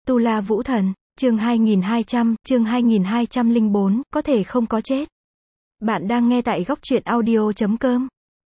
Tu La Vũ Thần, chương 2204, có thể không có chết. Bạn đang nghe tại góc truyện audio.com.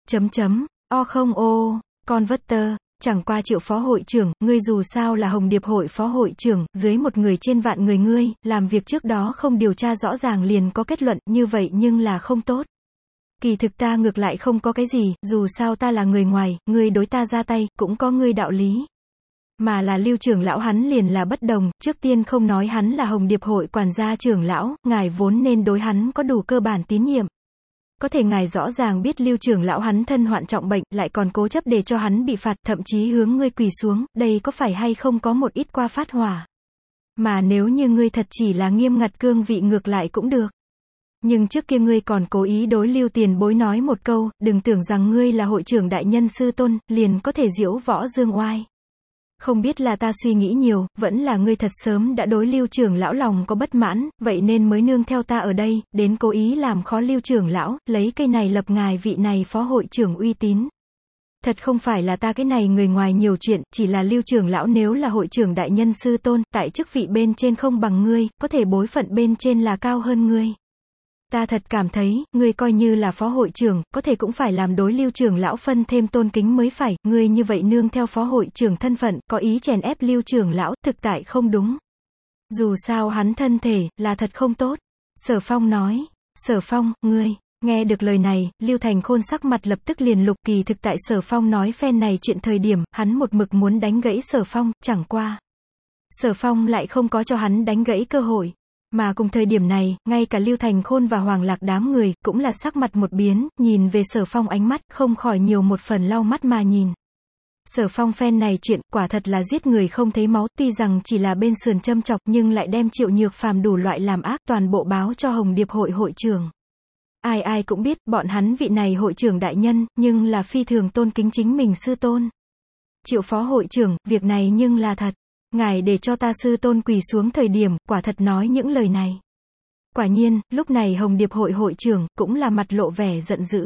O không ô, Converter, chẳng qua Triệu phó hội trưởng, ngươi dù sao là Hồng Điệp hội phó hội trưởng, dưới một người trên vạn người ngươi, làm việc trước đó không điều tra rõ ràng liền có kết luận, như vậy nhưng là không tốt. Kỳ thực ta ngược lại không có cái gì, dù sao ta là người ngoài, ngươi đối ta ra tay, cũng có ngươi đạo lý. Mà là Lưu trưởng lão hắn liền là bất đồng, trước tiên không nói hắn là Hồng Điệp hội quản gia trưởng lão, ngài vốn nên đối hắn có đủ cơ bản tín nhiệm. Có thể ngài rõ ràng biết Lưu trưởng lão hắn thân hoạn trọng bệnh, lại còn cố chấp để cho hắn bị phạt, thậm chí hướng ngươi quỳ xuống, đây có phải hay không có một ít qua phát hỏa. Mà nếu như ngươi thật chỉ là nghiêm ngặt cương vị ngược lại cũng được. Nhưng trước kia ngươi còn cố ý đối Lưu tiền bối nói một câu, đừng tưởng rằng ngươi là hội trưởng đại nhân sư tôn, liền có thể diễu võ dương oai. Không biết là ta suy nghĩ nhiều, vẫn là ngươi thật sớm đã đối Lưu trưởng lão lòng có bất mãn, vậy nên mới nương theo ta ở đây, đến cố ý làm khó Lưu trưởng lão, lấy cây này lập ngài vị này phó hội trưởng uy tín. Thật không phải là ta cái này người ngoài nhiều chuyện, chỉ là Lưu trưởng lão nếu là hội trưởng đại nhân sư tôn, tại chức vị bên trên không bằng ngươi, có thể bối phận bên trên là cao hơn ngươi. Ta thật cảm thấy, ngươi coi như là phó hội trưởng, có thể cũng phải làm đối Lưu trưởng lão phân thêm tôn kính mới phải, ngươi như vậy nương theo phó hội trưởng thân phận, có ý chèn ép Lưu trưởng lão, thực tại không đúng. Dù sao hắn thân thể, là thật không tốt. Sở Phong nói, Sở Phong, ngươi, nghe được lời này, Lưu Thành Khôn sắc mặt lập tức liền lục, kỳ thực tại Sở Phong nói phen này chuyện thời điểm, hắn một mực muốn đánh gãy Sở Phong, chẳng qua. Sở Phong lại không có cho hắn đánh gãy cơ hội. Mà cùng thời điểm này, ngay cả Lưu Thành Khôn và Hoàng Lạc đám người, cũng là sắc mặt một biến, nhìn về Sở Phong ánh mắt, không khỏi nhiều một phần lau mắt mà nhìn. Sở Phong phen này chuyện, quả thật là giết người không thấy máu, tuy rằng chỉ là bên sườn châm chọc, nhưng lại đem Triệu Nhược Phàm đủ loại làm ác, toàn bộ báo cho Hồng Điệp hội hội trưởng. Ai cũng biết, bọn hắn vị này hội trưởng đại nhân, nhưng là phi thường tôn kính chính mình sư tôn. Triệu phó hội trưởng, việc này nhưng là thật. Ngài để cho ta sư tôn quỳ xuống thời điểm, quả thật nói những lời này. Quả nhiên, lúc này Hồng Điệp hội hội trưởng, cũng là mặt lộ vẻ giận dữ.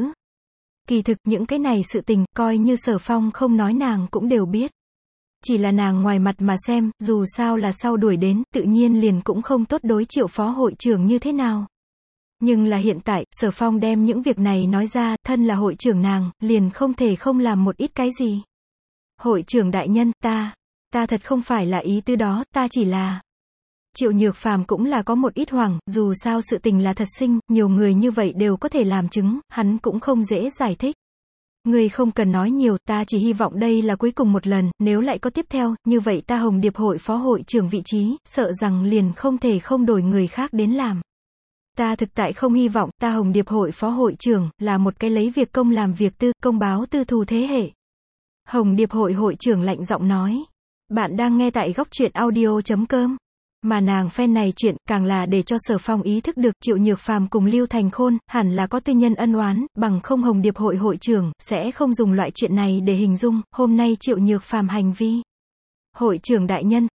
Kỳ thực, những cái này sự tình, coi như Sở Phong không nói nàng cũng đều biết. Chỉ là nàng ngoài mặt mà xem, dù sao là sau đuổi đến, tự nhiên liền cũng không tốt đối Triệu phó hội trưởng như thế nào. Nhưng là hiện tại, Sở Phong đem những việc này nói ra, thân là hội trưởng nàng, liền không thể không làm một ít cái gì. Hội trưởng đại nhân, ta thật không phải là ý tứ đó, ta chỉ là... Triệu Nhược Phàm cũng là có một ít hoảng, dù sao sự tình là thật sinh, nhiều người như vậy đều có thể làm chứng, hắn cũng không dễ giải thích. Ngươi không cần nói nhiều, ta chỉ hy vọng đây là cuối cùng một lần, nếu lại có tiếp theo, như vậy ta Hồng Điệp hội phó hội trưởng vị trí, sợ rằng liền không thể không đổi người khác đến làm. Ta thực tại không hy vọng, ta Hồng Điệp hội phó hội trưởng, là một cái lấy việc công làm việc tư, công báo tư thù thế hệ. Hồng Điệp hội hội trưởng lạnh giọng nói. Bạn đang nghe tại góc truyện audio.com. Mà nàng phen này chuyện, càng là để cho Sở Phong ý thức được Triệu Nhược Phàm cùng Lưu Thành Khôn, hẳn là có tư nhân ân oán, bằng không Hồng Điệp hội hội trưởng, sẽ không dùng loại chuyện này để hình dung, hôm nay Triệu Nhược Phàm hành vi. Hội trưởng đại nhân,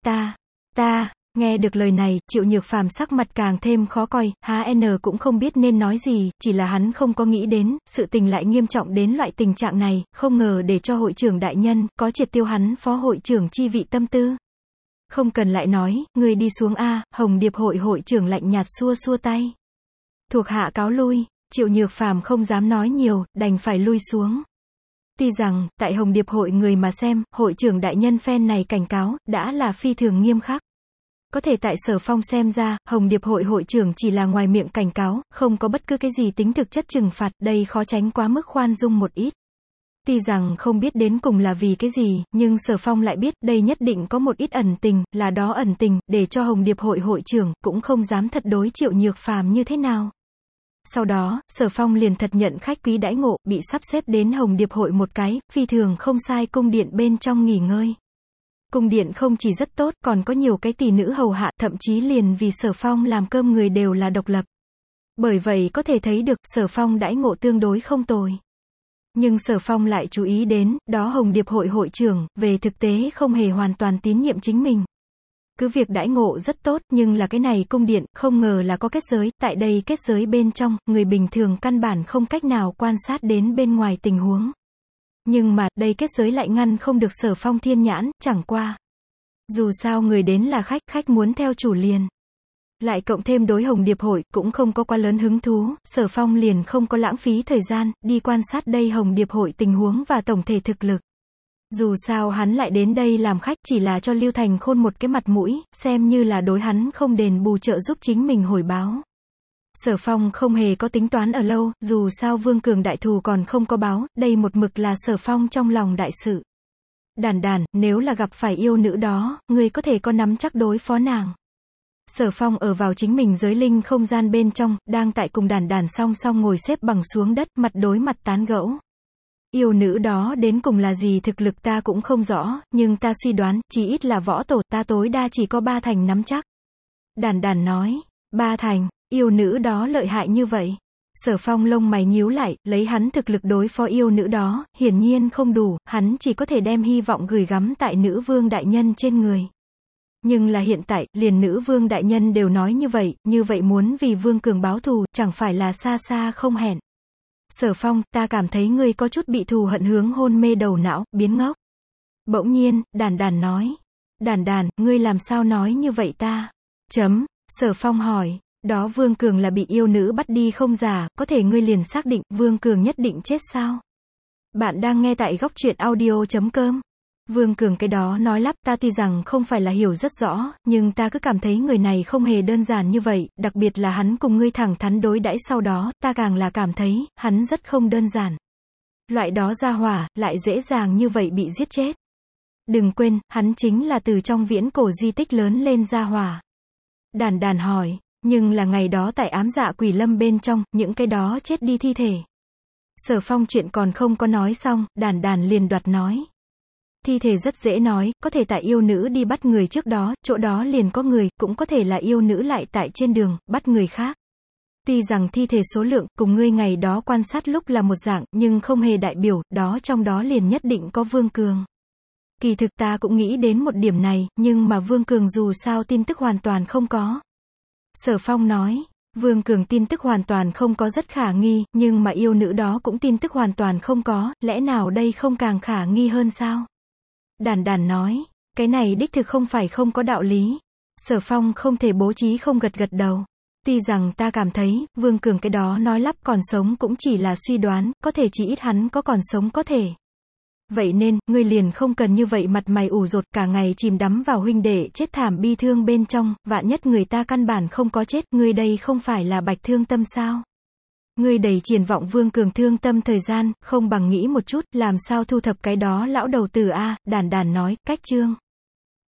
ta, nghe được lời này, Triệu Nhược Phàm sắc mặt càng thêm khó coi, cũng không biết nên nói gì, chỉ là hắn không có nghĩ đến, sự tình lại nghiêm trọng đến loại tình trạng này, không ngờ để cho hội trưởng đại nhân, có triệt tiêu hắn phó hội trưởng chi vị tâm tư. Không cần lại nói, người đi xuống a. Hồng Điệp hội hội trưởng lạnh nhạt xua xua tay. Thuộc hạ cáo lui, Triệu Nhược Phàm không dám nói nhiều, đành phải lui xuống. Tuy rằng, tại Hồng Điệp hội người mà xem, hội trưởng đại nhân phen này cảnh cáo, đã là phi thường nghiêm khắc. Có thể tại Sở Phong xem ra, Hồng Điệp hội hội trưởng chỉ là ngoài miệng cảnh cáo, không có bất cứ cái gì tính thực chất trừng phạt, đây khó tránh quá mức khoan dung một ít. Tuy rằng không biết đến cùng là vì cái gì, nhưng Sở Phong lại biết, đây nhất định có một ít ẩn tình, là đó ẩn tình, để cho Hồng Điệp hội hội trưởng, cũng không dám thật đối Triệu Nhược Phàm như thế nào. Sau đó, Sở Phong liền thật nhận khách quý đãi ngộ, bị sắp xếp đến Hồng Điệp hội một cái, phi thường không sai cung điện bên trong nghỉ ngơi. Cung điện không chỉ rất tốt, còn có nhiều cái tỷ nữ hầu hạ, thậm chí liền vì Sở Phong làm cơm người đều là độc lập. Bởi vậy có thể thấy được, Sở Phong đãi ngộ tương đối không tồi. Nhưng Sở Phong lại chú ý đến, đó Hồng Điệp hội hội trưởng, về thực tế không hề hoàn toàn tín nhiệm chính mình. Cứ việc đãi ngộ rất tốt, nhưng là cái này cung điện, không ngờ là có kết giới, tại đây kết giới bên trong, người bình thường căn bản không cách nào quan sát đến bên ngoài tình huống. Nhưng mà, đây kết giới lại ngăn không được Sở Phong thiên nhãn, chẳng qua. Dù sao người đến là khách, khách muốn theo chủ liền. Lại cộng thêm đối Hồng Điệp hội cũng không có quá lớn hứng thú, Sở Phong liền không có lãng phí thời gian, đi quan sát đây Hồng Điệp hội tình huống và tổng thể thực lực. Dù sao hắn lại đến đây làm khách chỉ là cho Lưu Thành Khôn một cái mặt mũi, xem như là đối hắn không đền bù trợ giúp chính mình hồi báo. Sở Phong không hề có tính toán ở lâu, dù sao Vương Cường đại thù còn không có báo, đây một mực là Sở Phong trong lòng đại sự. Đàn đàn, nếu là gặp phải yêu nữ đó, ngươi có thể có nắm chắc đối phó nàng. Sở Phong ở vào chính mình giới linh không gian bên trong, đang tại cùng đàn đàn song song ngồi xếp bằng xuống đất, mặt đối mặt tán gẫu. Yêu nữ đó đến cùng là gì thực lực ta cũng không rõ, nhưng ta suy đoán, chỉ ít là võ tổ, ta tối đa chỉ có 3 thành nắm chắc. Đàn đàn nói, 3 thành, yêu nữ đó lợi hại như vậy. Sở Phong lông mày nhíu lại, lấy hắn thực lực đối phó yêu nữ đó, hiển nhiên không đủ, hắn chỉ có thể đem hy vọng gửi gắm tại nữ vương đại nhân trên người. Nhưng là hiện tại, liền nữ vương đại nhân đều nói như vậy muốn vì Vương Cường báo thù, chẳng phải là xa xa không hẹn. Sở Phong, ta cảm thấy ngươi có chút bị thù hận hướng hôn mê đầu não, biến ngốc. Bỗng nhiên, đàn đàn nói. Đàn đàn, ngươi làm sao nói như vậy ta? Sở Phong hỏi. Đó Vương Cường là bị yêu nữ bắt đi không giả, có thể ngươi liền xác định, Vương Cường nhất định chết sao? Bạn đang nghe tại góc truyện audio.com. Vương Cường cái đó nói lắp, ta tuy rằng không phải là hiểu rất rõ, nhưng ta cứ cảm thấy người này không hề đơn giản như vậy, đặc biệt là hắn cùng ngươi thẳng thắn đối đãi sau đó, ta càng là cảm thấy, hắn rất không đơn giản. Loại đó ra hỏa, lại dễ dàng như vậy bị giết chết. Đừng quên, hắn chính là từ trong viễn cổ di tích lớn lên ra hỏa. Đàn đàn hỏi, nhưng là ngày đó tại ám dạ quỷ lâm bên trong, những cái đó chết đi thi thể. Sở Phong chuyện còn không có nói xong, đàn đàn liền đoạt nói. Thi thể rất dễ nói, có thể tại yêu nữ đi bắt người trước đó, chỗ đó liền có người, cũng có thể là yêu nữ lại tại trên đường, bắt người khác. Tuy rằng thi thể số lượng, cùng ngươi ngày đó quan sát lúc là một dạng, nhưng không hề đại biểu, đó trong đó liền nhất định có Vương Cường. Kỳ thực ta cũng nghĩ đến một điểm này, nhưng mà Vương Cường dù sao tin tức hoàn toàn không có. Sở Phong nói, Vương Cường tin tức hoàn toàn không có rất khả nghi, nhưng mà yêu nữ đó cũng tin tức hoàn toàn không có, lẽ nào đây không càng khả nghi hơn sao? Đàn đàn nói, cái này đích thực không phải không có đạo lý. Sở Phong không thể bố trí không gật gật đầu. Tuy rằng ta cảm thấy, Vương Cường cái đó nói lắp còn sống cũng chỉ là suy đoán, có thể chỉ ít hắn có còn sống có thể. Vậy nên, ngươi liền không cần như vậy mặt mày ủ rột cả ngày chìm đắm vào huynh đệ chết thảm bi thương bên trong, vạn nhất người ta căn bản không có chết, ngươi đây không phải là bạch thương tâm sao? Ngươi đầy triển vọng Vương Cường thương tâm thời gian, không bằng nghĩ một chút, làm sao thu thập cái đó lão đầu tử a, đàn đàn nói, cách chương.